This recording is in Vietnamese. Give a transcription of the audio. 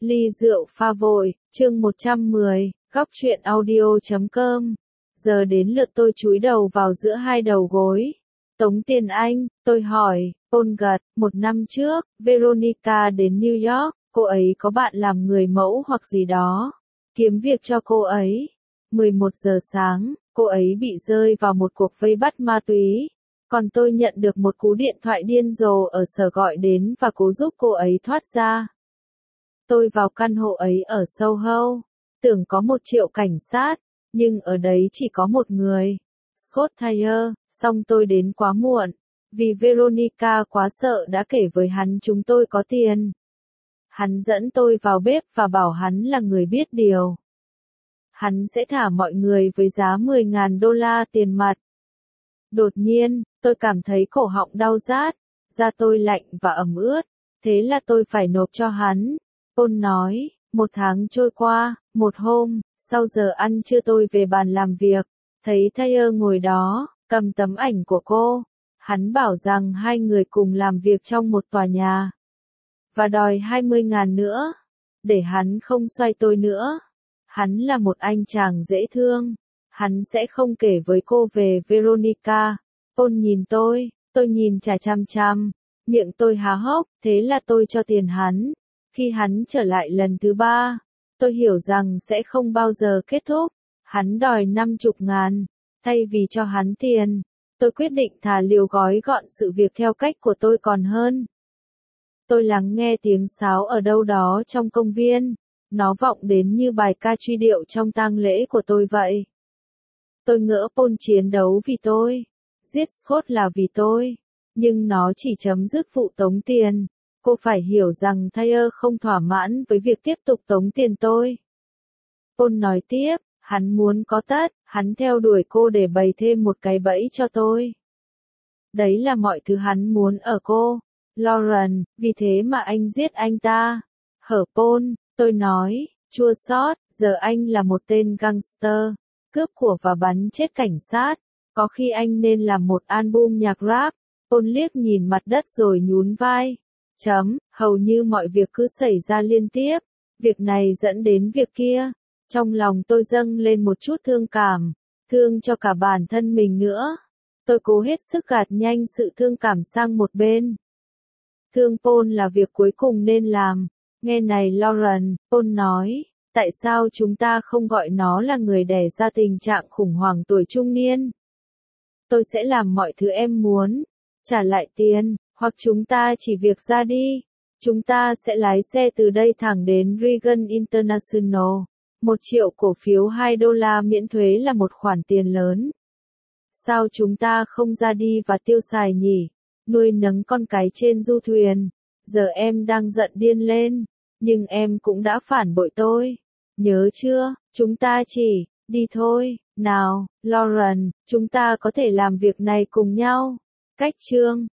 Ly rượu pha vội, chương 110, góc truyện audio.com. Giờ đến lượt tôi chúi đầu vào giữa hai đầu gối. Tống Tiền Anh, tôi hỏi, Paul gật, 1 năm trước, Veronica đến New York, cô ấy có bạn làm người mẫu hoặc gì đó. Kiếm việc cho cô ấy. 11 giờ sáng, cô ấy bị rơi vào một cuộc vây bắt ma túy. Còn tôi nhận được một cú điện thoại điên rồ ở sở gọi đến và cố giúp cô ấy thoát ra. Tôi vào căn hộ ấy ở Soho, tưởng có 1 triệu cảnh sát, nhưng ở đấy chỉ có một người, Scott Thayer, xong tôi đến quá muộn, vì Veronica quá sợ đã kể với hắn chúng tôi có tiền. Hắn dẫn tôi vào bếp và bảo hắn là người biết điều. Hắn sẽ thả mọi người với giá $10.000 tiền mặt. Đột nhiên, tôi cảm thấy cổ họng đau rát, da tôi lạnh và ẩm ướt, thế là tôi phải nộp cho hắn. Paul nói, 1 tháng trôi qua, một hôm, sau giờ ăn trưa tôi về bàn làm việc, thấy Thayer ngồi đó, cầm tấm ảnh của cô. Hắn bảo rằng hai người cùng làm việc trong một tòa nhà. Và đòi 20.000 nữa. Để hắn không xoay tôi nữa. Hắn là một anh chàng dễ thương. Hắn sẽ không kể với cô về Veronica. Paul nhìn tôi nhìn chằm chằm. Miệng tôi há hốc, thế là tôi cho tiền hắn. Khi hắn trở lại lần thứ 3, tôi hiểu rằng sẽ không bao giờ kết thúc. Hắn đòi 50.000. Thay vì cho hắn tiền, tôi quyết định thà liều gói gọn sự việc theo cách của tôi còn hơn. Tôi lắng nghe tiếng sáo ở đâu đó trong công viên. Nó vọng đến như bài ca truy điệu trong tang lễ của tôi vậy. Tôi ngỡ Paul chiến đấu vì tôi. Giết Scott là vì tôi. Nhưng nó chỉ chấm dứt vụ tống tiền. Cô phải hiểu rằng Thayer không thỏa mãn với việc tiếp tục tống tiền tôi. Paul nói tiếp, hắn muốn có tất, hắn theo đuổi cô để bày thêm một cái bẫy cho tôi. Đấy là mọi thứ hắn muốn ở cô, Lauren, vì thế mà anh giết anh ta. Hở Paul, tôi nói, chua xót, giờ anh là một tên gangster, cướp của và bắn chết cảnh sát. Có khi anh nên làm một album nhạc rap. Paul liếc nhìn mặt đất rồi nhún vai. Hầu như mọi việc cứ xảy ra liên tiếp. Việc này dẫn đến việc kia. Trong lòng tôi dâng lên một chút thương cảm. Thương cho cả bản thân mình nữa. Tôi cố hết sức gạt nhanh sự thương cảm sang một bên. Thương Paul là việc cuối cùng nên làm. Nghe này Lauren, Paul nói. Tại sao chúng ta không gọi nó là người đẻ ra tình trạng khủng hoảng tuổi trung niên? Tôi sẽ làm mọi thứ em muốn. Trả lại tiền. Hoặc chúng ta chỉ việc ra đi. Chúng ta sẽ lái xe từ đây thẳng đến Reagan International. 1 triệu cổ phiếu $2 miễn thuế là một khoản tiền lớn. Sao chúng ta không ra đi và tiêu xài nhỉ? Nuôi nấng con cái trên du thuyền. Giờ em đang giận điên lên. Nhưng em cũng đã phản bội tôi. Nhớ chưa? Chúng ta chỉ đi thôi. Nào, Lauren, chúng ta có thể làm việc này cùng nhau. Cách chương